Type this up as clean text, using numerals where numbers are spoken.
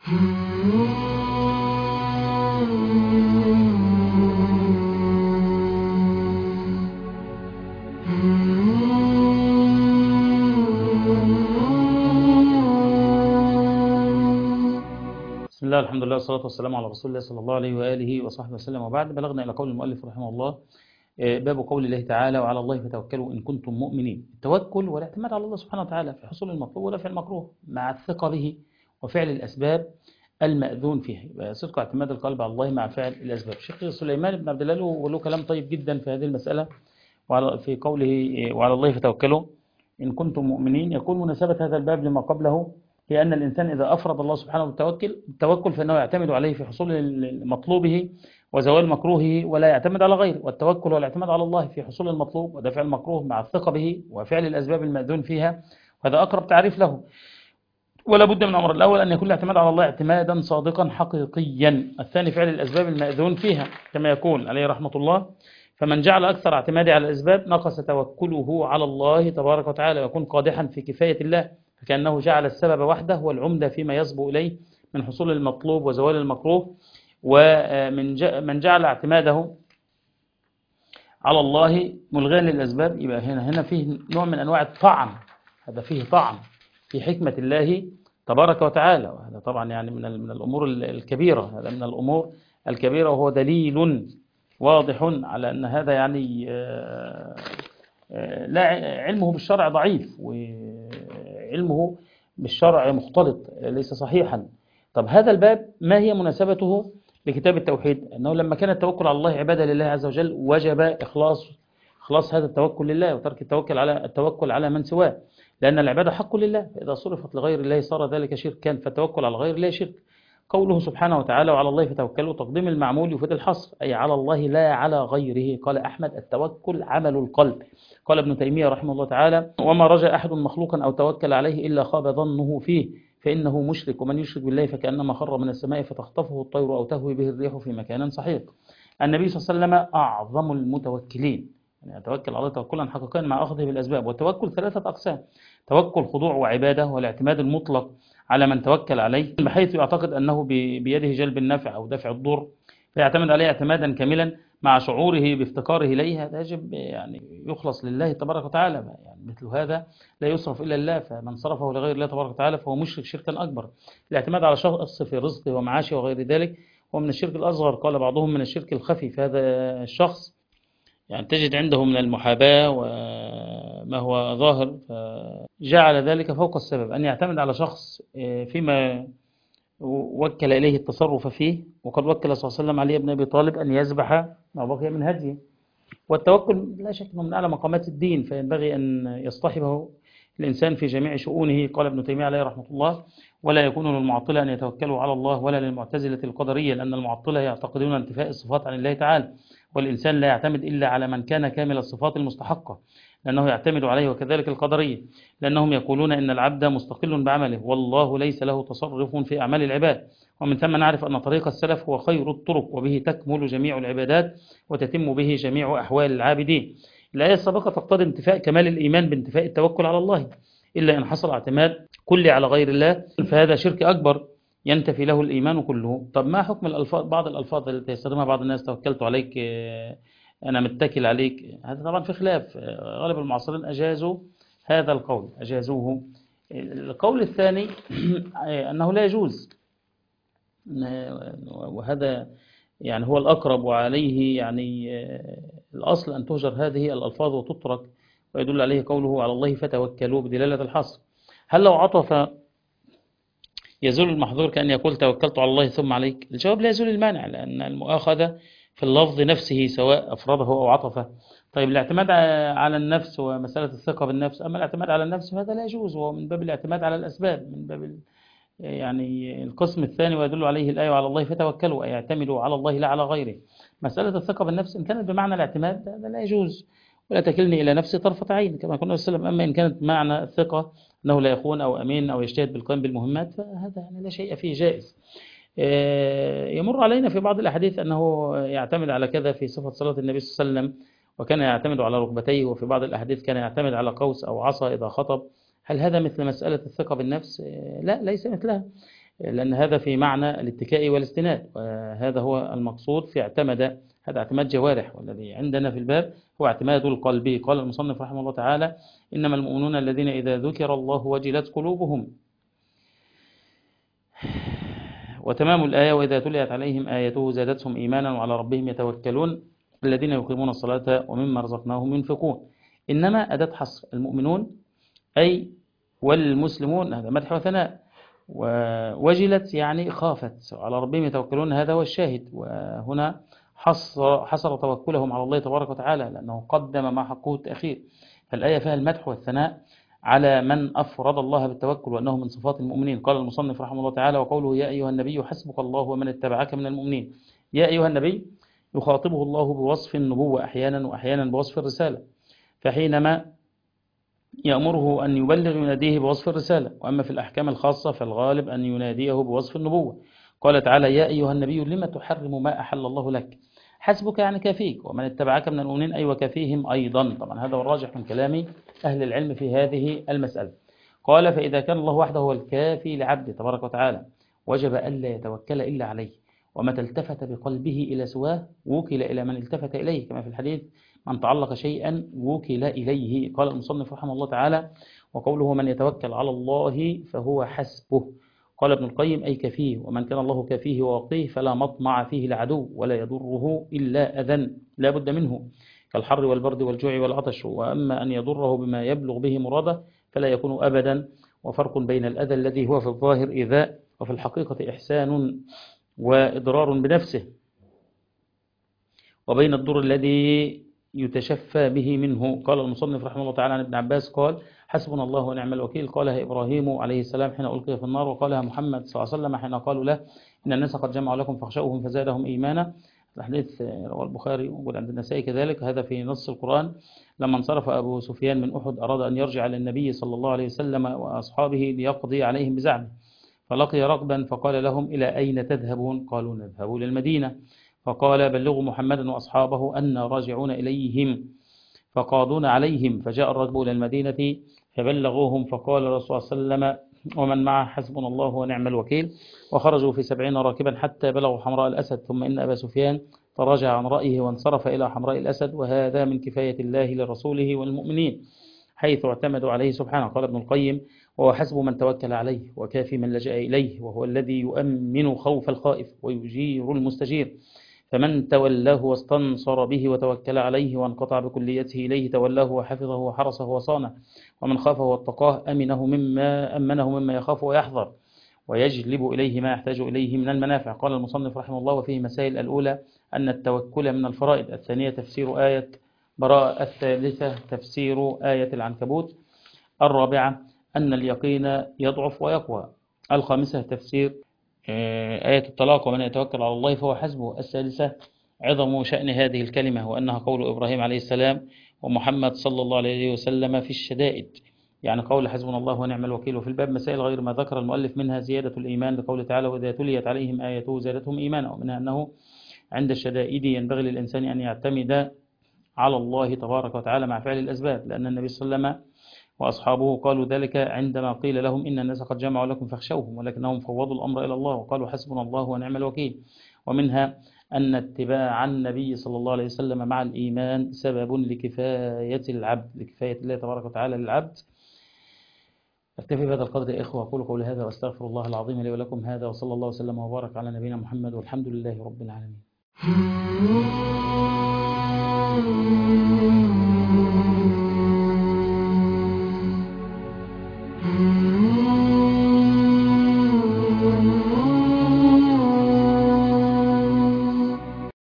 بسم الله الحمد لله والصلاة والسلام على رسول الله صلى الله عليه وآله وصحبه وسلم، وبعد بلغنا إلى قول المؤلف رحمه الله باب قول الله تعالى: وعلى الله فتوكلوا إن كنتم مؤمنين. التوكل والاعتماد على الله سبحانه وتعالى في حصول المطلوب ودفع المكروه مع الثقة به وفعل الأسباب المأذون فيها. يبقى صدق اعتماد القلب على الله مع فعل الأسباب. الشيخ سليمان بن عبد الله له كلام طيب جدا في هذه المسألة، في قوله وعلى الله فتوكلوا إن كنتم مؤمنين. يكون مناسبة هذا الباب لما قبله هي أن الإنسان إذا أفرض الله سبحانه بالتوكل فإنه يعتمد عليه في حصول مطلوبه وزوال مكروهه، ولا يعتمد على غيره. والتوكل والاعتماد على الله في حصول المطلوب ودفع المكروه مع الثقة به وفعل الأسباب المأذون فيها، وهذا أقرب تعريف له. ولا بد من الأمر الأول أن يكون الاعتماد على الله اعتمادا صادقا حقيقيا. الثاني فعل الأسباب المأذون فيها، كما يقول عليه رحمة الله: فمن جعل أكثر اعتماده على الأسباب نقص توكله على الله تبارك وتعالى، ويكون قادحا في كفاية الله، فكأنه جعل السبب وحده والعمدة فيما يصبو إليه من حصول المطلوب وزوال المكروه. ومن جعل اعتماده على الله ملغيا للأسباب، يبقى هنا فيه نوع من أنواع الطعن. هذا فيه طعن في حكمة الله تبارك وتعالى، وهذا طبعا يعني من الأمور الكبيرة. هذا من الأمور الكبيرة، وهو دليل واضح على أن هذا يعني لا علمه بالشرع ضعيف، وعلمه بالشرع مختلط ليس صحيحا. طب هذا الباب ما هي مناسبته لكتاب التوحيد؟ أنه لما كان التوكل على الله عبادة لله عز وجل وجب إخلاص هذا التوكل لله وترك التوكل على من سواه، لأن العبادة حق لله، فإذا صرفت لغير الله صار ذلك شركا، فالتوكل على غير الله شرك. قوله سبحانه وتعالى: وعلى الله فتوكلوا، تقديم المعمول يفيد الحصر، أي على الله لا على غيره. قال أحمد: التوكل عمل القلب. قال ابن تيمية رحمه الله تعالى: وما رجا أحد مخلوقا أو توكل عليه إلا خاب ظنه فيه، فإنه مشرك، ومن يشرك بالله فكأنما خر من السماء فتخطفه الطير أو تهوي به الريح في مكان سحيق. النبي صلى الله عليه وسلم أعظم المتوكلين، يعني يتوكل على الله توكلا حقيقيا مع أخذه بالأسباب. والتوكل ثلاثة أقسام: توكل خضوع وعبادة، والاعتماد المطلق على من توكل عليه بحيث يعتقد أنه بيده جلب النفع أو دفع الضر، فيعتمد عليه اعتمادا كاملا مع شعوره بافتقاره إليه. هذا يجب يعني يخلص لله تبارك وتعالى، يعني مثل هذا لا يصرف إلا الله، فمن صرفه لغير الله تبارك وتعالى فهو مشرك شركا أكبر. الاعتماد على شخص في رزقه ومعاشه وغير ذلك هو من الشرك الأصغر، قال بعضهم من الشرك الخفي. فهذا الشخص يعني تجد عنده من المحاباة وما هو ظاهر، فجعل ذلك فوق السبب أن يعتمد على شخص فيما وكل إليه التصرف فيه. وقد وكل صلى الله عليه وسلم علي بن أبي طالب أن يذبح ما بقي من هديه. والتوكل لا شك أنه من أعلى مقامات الدين، فينبغي أن يصطحبه الإنسان في جميع شؤونه. قال ابن تيمية عليه رحمة الله: ولا يكون للمعطلة أن يتوكلوا على الله، ولا للمعتزلة القدرية، لأن المعطلة يعتقدون انتفاء الصفات عن الله تعالى، والإنسان لا يعتمد إلا على من كان كامل الصفات المستحقة لأنه يعتمد عليه. وكذلك القدرية، لأنهم يقولون إن العبد مستقل بعمله والله ليس له تصرف في أعمال العباد. ومن ثم نعرف أن طريق السلف هو خير الطرق، وبه تكمل جميع العبادات وتتم به جميع أحوال العابدين. الآية السابقة تقتضي انتفاء كمال الإيمان بانتفاء التوكل على الله، إلا إن حصل اعتماد كلي على غير الله فهذا شرك أكبر ينتفي له الإيمان كله. طب ما حكم الألفاظ، بعض الألفاظ التي يستخدمها بعض الناس: توكلت عليك، أنا متكل عليك؟ هذا طبعا في خلاف. غالب المعاصرين أجازوا هذا القول، أجازوه. القول الثاني أنه لا يجوز، وهذا يعني هو الأقرب، وعليه يعني الأصل أن تهجر هذه الألفاظ وتترك، ويدل عليه قوله على الله فتوكلوا بدلالة الحصر. هل لو عطف يزول المحظور كأن يقول توكلت على الله ثم عليك؟ الجواب: لا يزول المانع، لأن المؤاخذة في اللفظ نفسه سواء أفرده أو عطفه. طيب الاعتماد على النفس ومسألة الثقة بالنفس، أما الاعتماد على النفس فهذا لا يجوز، وهو من باب الاعتماد على الأسباب، من باب يعني القسم الثاني، ويدل عليه الآية على الله فتوكلوا، أي يعتمدوا على الله لا على غيره. مسألة الثقة بالنفس إن كانت بمعنى الاعتماد هذا لا يجوز: ولا تكلني إلى نفسي طرفة عين، كما قلنا صلى الله عليه وسلم. أما إن كانت معنى الثقة أنه لا يخون أو أمين أو يجتهد بالقيام بالمهمات، فهذا يعني لا شيء فيه، جائز. يمر علينا في بعض الأحاديث أنه يعتمد على كذا في صفة صلاة النبي صلى الله عليه وسلم، وكان يعتمد على ركبتيه، وفي بعض الأحاديث كان يعتمد على قوس أو عصا إذا خطب. هل هذا مثل مسألة الثقة بالنفس؟ لا، ليس مثلها. لأن هذا في معنى الاتكاء والاستناد، وهذا هو المقصود في اعتمد. هذا اعتماد جوارح، والذي عندنا في الباب هو اعتماد القلب. قال المصنف رحمه الله تعالى: إنما المؤمنون الذين إذا ذكر الله وجلت قلوبهم. وتمام الآية: وإذا تليت عليهم آياته زادتهم إيمانا وعلى ربهم يتوكلون الذين يقيمون الصلاة ومما رزقناهم ينفقون. إنما أداة حصر، المؤمنون أي والمسلمون، هذا مدح وثناء. ووجلت يعني خافت، على ربهم يتوكلون، هذا هو الشاهد. وهنا حصر توكلهم على الله تبارك وتعالى، لأنه قدم مع حقه التأخير. فالآية فيها المدح والثناء على من أفرد الله بالتوكل، وأنه من صفات المؤمنين. قال المصنف رحمه الله تعالى: وقوله يا أيها النبي حسبك الله ومن اتبعك من المؤمنين. يا أيها النبي يخاطبه الله بوصف النبوة أحيانا، وأحيانا بوصف الرسالة. فحينما يأمره أن يبلغ يناديه بوصف الرسالة، وأما في الأحكام الخاصة فالغالب أن يناديه بوصف النبوة. قال تعالى: يا أيها النبي لما تحرم ما أحل الله لك. حسبك يعني كافيك، ومن اتبعك من المؤمنين أي وكافيهم أيضا. طبعا هذا هو الراجح من كلام أهل العلم في هذه المسألة. قال: فإذا كان الله وحده هو الكافي لعبده تبارك وتعالى، وجب ألا يتوكل إلا عليه، ومتى التفت بقلبه إلى سواه وكل إلى من التفت إليه، كما في الحديث: من تعلق شيئا وكل إليه. قال المصنف رحمه الله تعالى: وقوله من يتوكل على الله فهو حسبه. قال ابن القيم: أي كفيه، ومن كان الله كفيه ووقيه فلا مطمع فيه العدو ولا يضره إلا أذى لا بد منه، كالحر والبرد والجوع والعطش. وأما أن يضره بما يبلغ به مراده فلا يكون أبدا. وفرق بين الأذى الذي هو في الظاهر إيذاء، وفي الحقيقة إحسان وإضرار بنفسه، وبين الضر الذي يتشفى به منه. قال المصنف رحمه الله تعالى عن ابن عباس قال: حسبنا الله ونعم الوكيل. قالها إبراهيم عليه السلام حين ألقي في النار، وقالها محمد صلى الله عليه وسلم حين قالوا له: إن الناس قد جمعوا لكم فاخشوهم فزادهم إيمانا. الحديث رواه البخاري وقال عند النسائي كذلك. هذا في نص القرآن. لما انصرف أبو سفيان من أحد أراد أن يرجع للنبي صلى الله عليه وسلم وأصحابه ليقضي عليهم بزعمه، فلقي ركبا فقال لهم: إلى أين تذهبون؟ قالوا: نذهب للمدينة. فقال: بلغوا محمدا وأصحابه أن راجعون إليهم، فقاضون عليهم. فجاء الركب إلى المدينة فبلغوهم، فقال الرسول صلى الله عليه وسلم ومن معه: حسبنا الله ونعم الوكيل. وخرجوا في 70 راكبا حتى بلغوا حمراء الأسد، ثم إن أبا سفيان تراجع عن رأيه وانصرف إلى حمراء الأسد. وهذا من كفاية الله لرسوله والمؤمنين، حيث اعتمدوا عليه سبحانه. قال ابن القيم: وهو حسب من توكل عليه، وكافي من لجأ إليه، وهو الذي يؤمن خوف الخائف ويجير المستجير. فمن تولاه واستنصر به وتوكل عليه وانقطع بكليته إليه، تولاه وحفظه وحرسه وصانه. ومن خافه واتقاه أمنه مما يخاف ويحذر، ويجلب إليه ما يحتاج إليه من المنافع. قال المصنف رحمه الله: وفيه مسائل. الأولى أن التوكل من الفرائض. الثانية تفسير آية براءة. الثالثة تفسير آية العنكبوت. الرابعة أن اليقين يضعف ويقوى. الخامسة تفسير آية الطلاق: ومن يتوكل على الله فهو حسبه. السادسة عظم شأن هذه الكلمة، وأنها قول إبراهيم عليه السلام ومحمد صلى الله عليه وسلم في الشدائد، يعني قول حسبنا الله ونعم الوكيل. وفي الباب مسائل غير ما ذكر المؤلف، منها زيادة الإيمان لقول تعالى: وإذا تليت عليهم آياته زادتهم إيمانا. ومنها أنه عند الشدائد ينبغي للإنسان أن يعتمد على الله تبارك وتعالى مع فعل الأسباب، لأن النبي صلى الله عليه وسلم وأصحابه قالوا ذلك عندما قيل لهم: إن الناس قد جمعوا لكم فاخشوهم، ولكنهم فوضوا الأمر إلى الله وقالوا حسبنا الله ونعم الوكيل. ومنها أن اتباع النبي صلى الله عليه وسلم مع الإيمان سبب لكفاية العبد، لكفاية الله تبارك وتعالى للعبد. أكتفي بهذا القدر يا إخوة، أقول قولي هذا وأستغفر الله العظيم لي ولكم هذا، وصلى الله وسلم وبارك على نبينا محمد، والحمد لله رب العالمين.